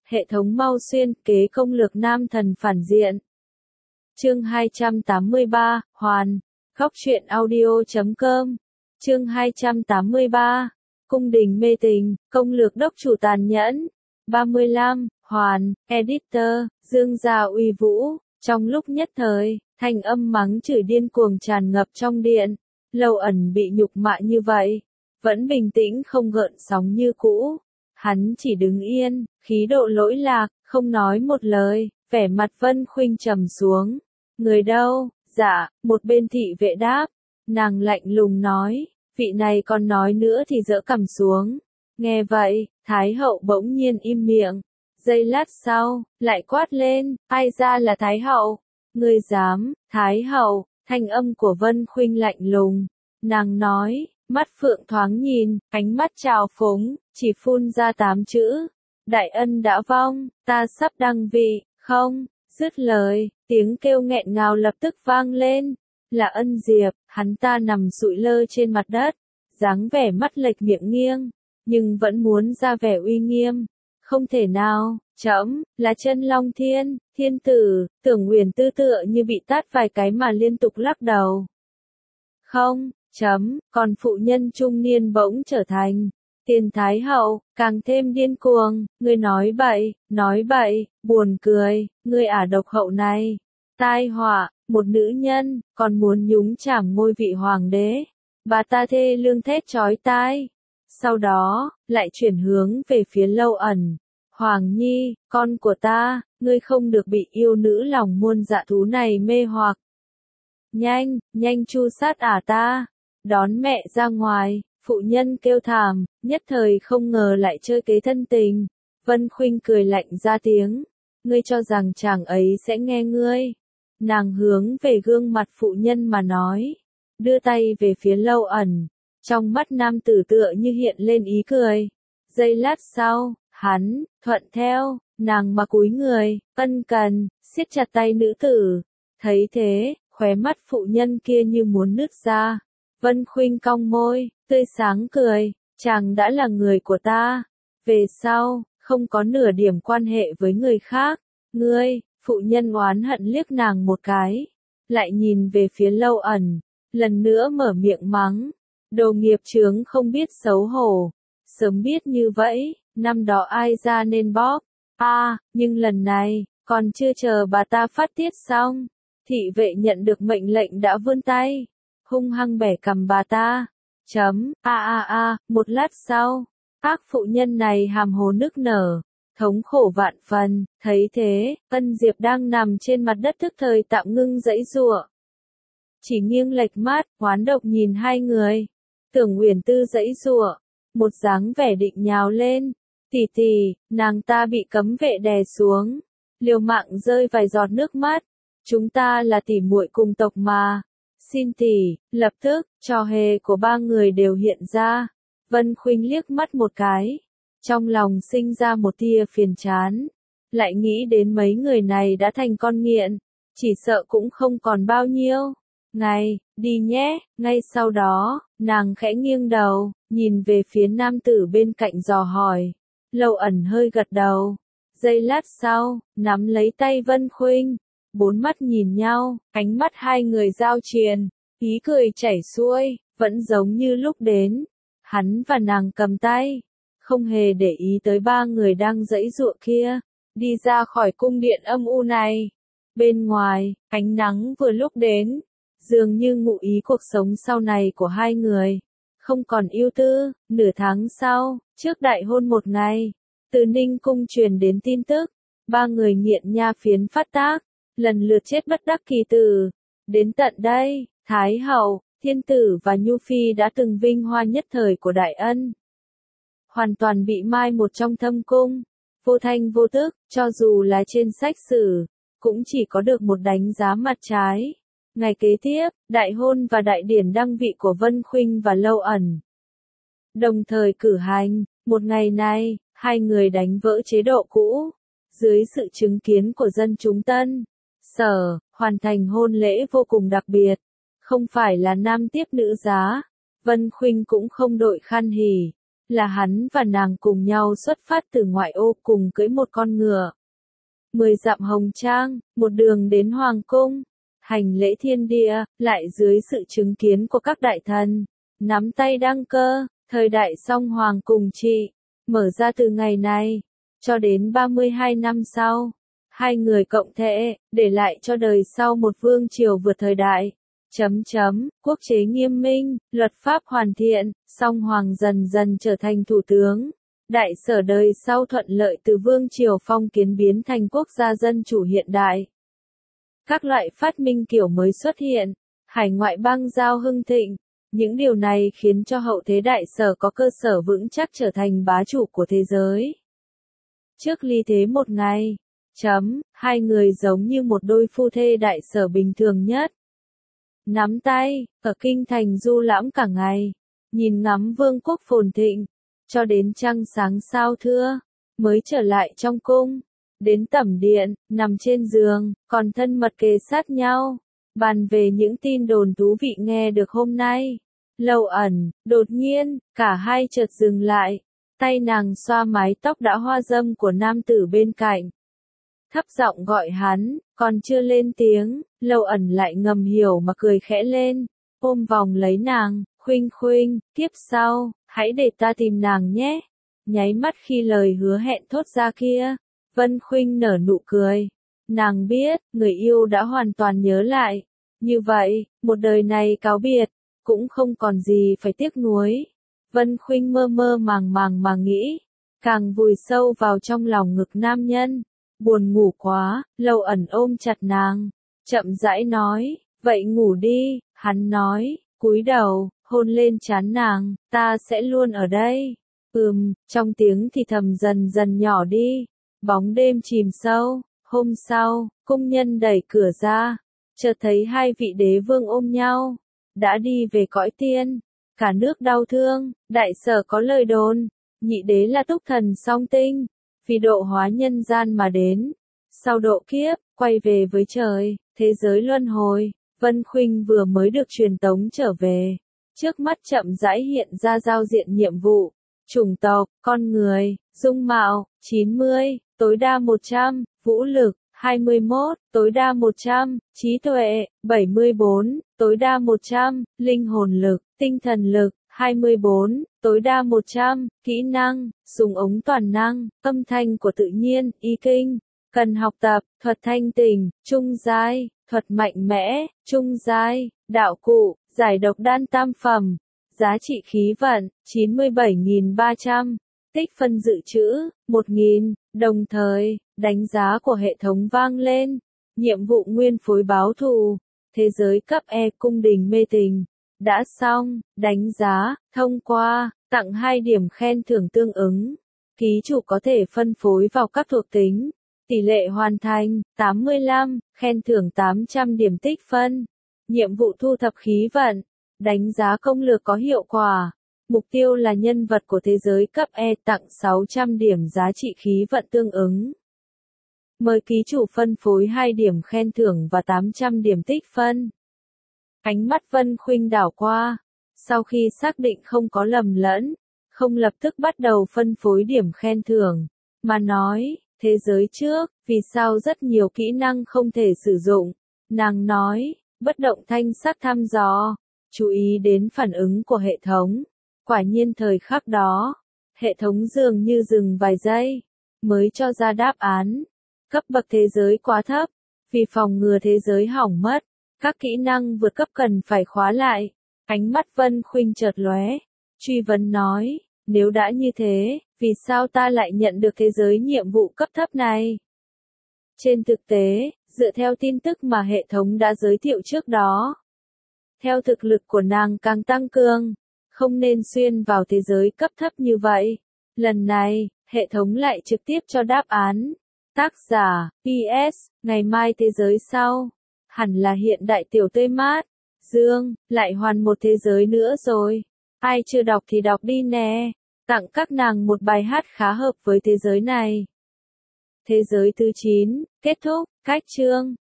Hệ thống mau xuyên kế công lược nam thần phản diện. Chương 283, Hoàn. Góc truyện audio.com. Chương 283. Cung đình mê tình, công lược đốc chủ tàn nhẫn. 35, Hoàn, Editor, Dương gia uy vũ. Trong lúc nhất thời, thanh âm mắng chửi điên cuồng tràn ngập trong điện. Lâu Ẩn bị nhục mạ như vậy, vẫn bình tĩnh không gợn sóng như cũ. Hắn chỉ đứng yên, khí độ lỗi lạc, không nói một lời, vẻ mặt Vân Khuynh trầm xuống. Người đâu? Dạ, một bên thị vệ đáp. Nàng lạnh lùng nói, vị này còn nói nữa thì giở cằm xuống. Nghe vậy, Thái hậu bỗng nhiên im miệng. Giây lát sau, lại quát lên, ai ra là Thái hậu? Ngươi dám? Thái hậu, thanh âm của Vân Khuynh lạnh lùng. Nàng nói, mắt phượng thoáng nhìn, ánh mắt trào phúng, chỉ phun ra 8 chữ. Đại ân đã vong, ta sắp đăng vị, không? Dứt lời, tiếng kêu nghẹn ngào lập tức vang lên. Là Ân Diệp, hắn ta nằm sụi lơ trên mặt đất, dáng vẻ mắt lệch miệng nghiêng, nhưng vẫn muốn ra vẻ uy nghiêm. Không thể nào, trẫm là Chân Long Thiên, thiên tử. Tưởng Uyển Tư tựa như bị tát vài cái mà liên tục lắc đầu. Không, còn phụ nhân trung niên bỗng trở thành Tiền Thái hậu, càng thêm điên cuồng. Ngươi nói bậy, buồn cười, ngươi ả độc hậu này. Tai họa, một nữ nhân, còn muốn nhúng chảm ngôi vị hoàng đế. Bà ta thê lương thét chói tai. Sau đó, lại chuyển hướng về phía Lâu Ẩn. Hoàng Nhi, con của ta, ngươi không được bị yêu nữ lòng muôn dạ thú này mê hoặc. Nhanh tru sát ả ta. Đón mẹ ra ngoài, phụ nhân kêu thảm, nhất thời không ngờ lại chơi kế thân tình. Vân Khuynh cười lạnh ra tiếng. Ngươi cho rằng chàng ấy sẽ nghe ngươi. Nàng hướng về gương mặt phụ nhân mà nói. Đưa tay về phía Lâu Ẩn. Trong mắt nam tử tựa như hiện lên ý cười. Giây lát sau, hắn, thuận theo, nàng mà cúi người, ân cần, siết chặt tay nữ tử. Thấy thế, khóe mắt phụ nhân kia như muốn nứt ra. Vân Khuynh cong môi, tươi sáng cười, chàng đã là người của ta. Về sau, không có nửa điểm quan hệ với người khác. Ngươi, phụ nhân oán hận liếc nàng một cái. Lại nhìn về phía Lâu Ẩn, lần nữa mở miệng mắng. Đồ nghiệp chướng không biết xấu hổ. Sớm biết như vậy, năm đó ai ra nên bóp. Nhưng lần này, còn chưa chờ bà ta phát tiết xong. Thị vệ nhận được mệnh lệnh đã vươn tay. Hung hăng bẻ cằm bà ta. Một lát sau, ác phụ nhân này hàm hồ nức nở. Thống khổ vạn phần, thấy thế, Ân Diệp đang nằm trên mặt đất tức thời tạm ngưng giãy giụa. Chỉ nghiêng lệch mắt, oán độc nhìn hai người. Tưởng Uyển Tư giãy giụa, một dáng vẻ định nhào lên. Tỷ, nàng ta bị cấm vệ đè xuống, liều mạng rơi vài giọt nước mắt. Chúng ta là tỷ muội cùng tộc mà. Xin tỷ, lập tức, trò hề của ba người đều hiện ra. Vân Khuynh liếc mắt một cái. Trong lòng sinh ra một tia phiền chán. Lại nghĩ đến mấy người này đã thành con nghiện. Chỉ sợ cũng không còn bao nhiêu. Đi nhé. Ngay sau đó, nàng khẽ nghiêng đầu, nhìn về phía nam tử bên cạnh dò hỏi. Lâu Ẩn hơi gật đầu. Giây lát sau, nắm lấy tay Vân Khuynh. Bốn mắt nhìn nhau, ánh mắt hai người giao triền. Ý cười chảy xuôi, vẫn giống như lúc đến. Hắn và nàng cầm tay. Không hề để ý tới ba người đang giãy giụa kia. Đi ra khỏi cung điện âm u này. Bên ngoài, ánh nắng vừa lúc đến. Dường như ngụ ý cuộc sống sau này của hai người. Không còn ưu tư. Nửa tháng sau, trước đại hôn một ngày, từ Ninh cung truyền đến tin tức. Ba người nghiện nha phiến phát tác. Lần lượt chết bất đắc kỳ tử. Đến tận đây, Thái hậu, thiên tử và Nhu Phi đã từng vinh hoa nhất thời của Đại Ân. Hoàn toàn bị mai một trong thâm cung. Vô thanh vô tức, cho dù là trên sách sử, cũng chỉ có được một đánh giá mặt trái. Ngày kế tiếp, đại hôn và đại điển đăng vị của Vân Khuynh và Lâu Ẩn đồng thời cử hành. Một ngày này, hai người đánh vỡ chế độ cũ. Dưới sự chứng kiến của dân chúng Tân Sở, hoàn thành hôn lễ vô cùng đặc biệt. Không phải là nam tiếp nữ giá. Vân Khuynh cũng không đội khăn hỉ. là hắn và nàng cùng nhau xuất phát từ ngoại ô cùng cưỡi một con ngựa. 10 dặm hồng trang, một đường đến hoàng cung, hành lễ thiên địa, lại dưới sự chứng kiến của các đại thần, nắm tay đăng cơ, thời đại song hoàng cùng trị, mở ra từ ngày này, cho đến 32 năm sau. Hai người cộng thể, để lại cho đời sau một vương triều vượt thời đại. Quốc chế nghiêm minh, luật pháp hoàn thiện, song hoàng dần dần trở thành thủ tướng. Đại sở đời sau thuận lợi từ vương triều phong kiến biến thành quốc gia dân chủ hiện đại. Các loại phát minh kiểu mới xuất hiện, hải ngoại bang giao hưng thịnh. Những điều này khiến cho hậu thế đại sở có cơ sở vững chắc trở thành bá chủ của thế giới. Trước ly thế một ngày, hai người giống như một đôi phu thê đại sở bình thường nhất. Nắm tay, ở kinh thành du lãm cả ngày, nhìn ngắm vương quốc phồn thịnh, cho đến trăng sáng sao thưa, mới trở lại trong cung. Đến tẩm điện, nằm trên giường, còn thân mật kề sát nhau, bàn về những tin đồn thú vị nghe được hôm nay. Lâu Ẩn, đột nhiên, cả hai chợt dừng lại, tay nàng xoa mái tóc đã hoa râm của nam tử bên cạnh. Thấp giọng gọi hắn, còn chưa lên tiếng, Lâu Ẩn lại ngầm hiểu mà cười khẽ lên, ôm vòng lấy nàng, khuynh khuynh, tiếp sau, hãy để ta tìm nàng nhé. Nháy mắt khi lời hứa hẹn thốt ra kia, Vân Khuynh nở nụ cười. Nàng biết, người yêu đã hoàn toàn nhớ lại. Như vậy, một đời này cáo biệt, cũng không còn gì phải tiếc nuối. Vân Khuynh mơ mơ màng màng mà nghĩ, càng vùi sâu vào trong lòng ngực nam nhân. Buồn ngủ quá, Lâu Ẩn ôm chặt nàng, chậm rãi nói, vậy ngủ đi, hắn nói, cúi đầu, hôn lên trán nàng, ta sẽ luôn ở đây. Trong tiếng thì thầm dần dần nhỏ đi, bóng đêm chìm sâu. Hôm sau, cung nhân đẩy cửa ra, chợt thấy hai vị đế vương ôm nhau, đã đi về cõi tiên. Cả nước đau thương, đại sở có lời đồn, nhị đế là túc thần song tinh, vì độ hóa nhân gian mà đến. Sau độ kiếp, quay về với trời, thế giới luân hồi. Vân Khuynh vừa mới được truyền tống trở về. Trước mắt chậm rãi hiện ra giao diện nhiệm vụ. Chủng tộc, con người, dung mạo, 90, tối đa 100, vũ lực, 21, tối đa 100, trí tuệ, 74, tối đa 100, linh hồn lực, tinh thần lực, 24, tối đa 100, kỹ năng, súng ống toàn năng, âm thanh của tự nhiên, y kinh, cần học tập, thuật thanh tình, trung giai, thuật mạnh mẽ, trung giai, đạo cụ, giải độc đan tam phẩm, giá trị khí vận, 97.300, tích phân dự trữ, 1.000, đồng thời, đánh giá của hệ thống vang lên, nhiệm vụ nguyên phối báo thù, thế giới cấp E cung đình mê tình, đã xong, đánh giá, thông qua, tặng 2 điểm khen thưởng tương ứng, ký chủ có thể phân phối vào các thuộc tính, tỷ lệ hoàn thành, 85, khen thưởng 800 điểm tích phân, nhiệm vụ thu thập khí vận, đánh giá công lược có hiệu quả. Mục tiêu là nhân vật của thế giới cấp E tặng 600 điểm giá trị khí vận tương ứng. Mời ký chủ phân phối 2 điểm khen thưởng và 800 điểm tích phân. Ánh mắt Vân Khuynh đảo qua. Sau khi xác định không có lầm lẫn, không lập tức bắt đầu phân phối điểm khen thưởng, mà nói, thế giới trước, vì sao rất nhiều kỹ năng không thể sử dụng. Nàng nói, bất động thanh sắc thăm dò, chú ý đến phản ứng của hệ thống. Quả nhiên thời khắc đó, hệ thống dường như dừng vài giây, mới cho ra đáp án. Cấp bậc thế giới quá thấp, vì phòng ngừa thế giới hỏng mất, các kỹ năng vượt cấp cần phải khóa lại. Ánh mắt Vân Khuynh chợt lóe, truy vấn nói, nếu đã như thế, vì sao ta lại nhận được thế giới nhiệm vụ cấp thấp này? Trên thực tế, dựa theo tin tức mà hệ thống đã giới thiệu trước đó, theo thực lực của nàng càng tăng cường, không nên xuyên vào thế giới cấp thấp như vậy. Lần này, hệ thống lại trực tiếp cho đáp án. Tác giả, PS, ngày mai thế giới sau. Hẳn là hiện đại tiểu tươi mát. Dương, lại hoàn một thế giới nữa rồi. Ai chưa đọc thì đọc đi nè. Tặng các nàng một bài hát khá hợp với thế giới này. Thế giới thứ 9, kết thúc, cách chương.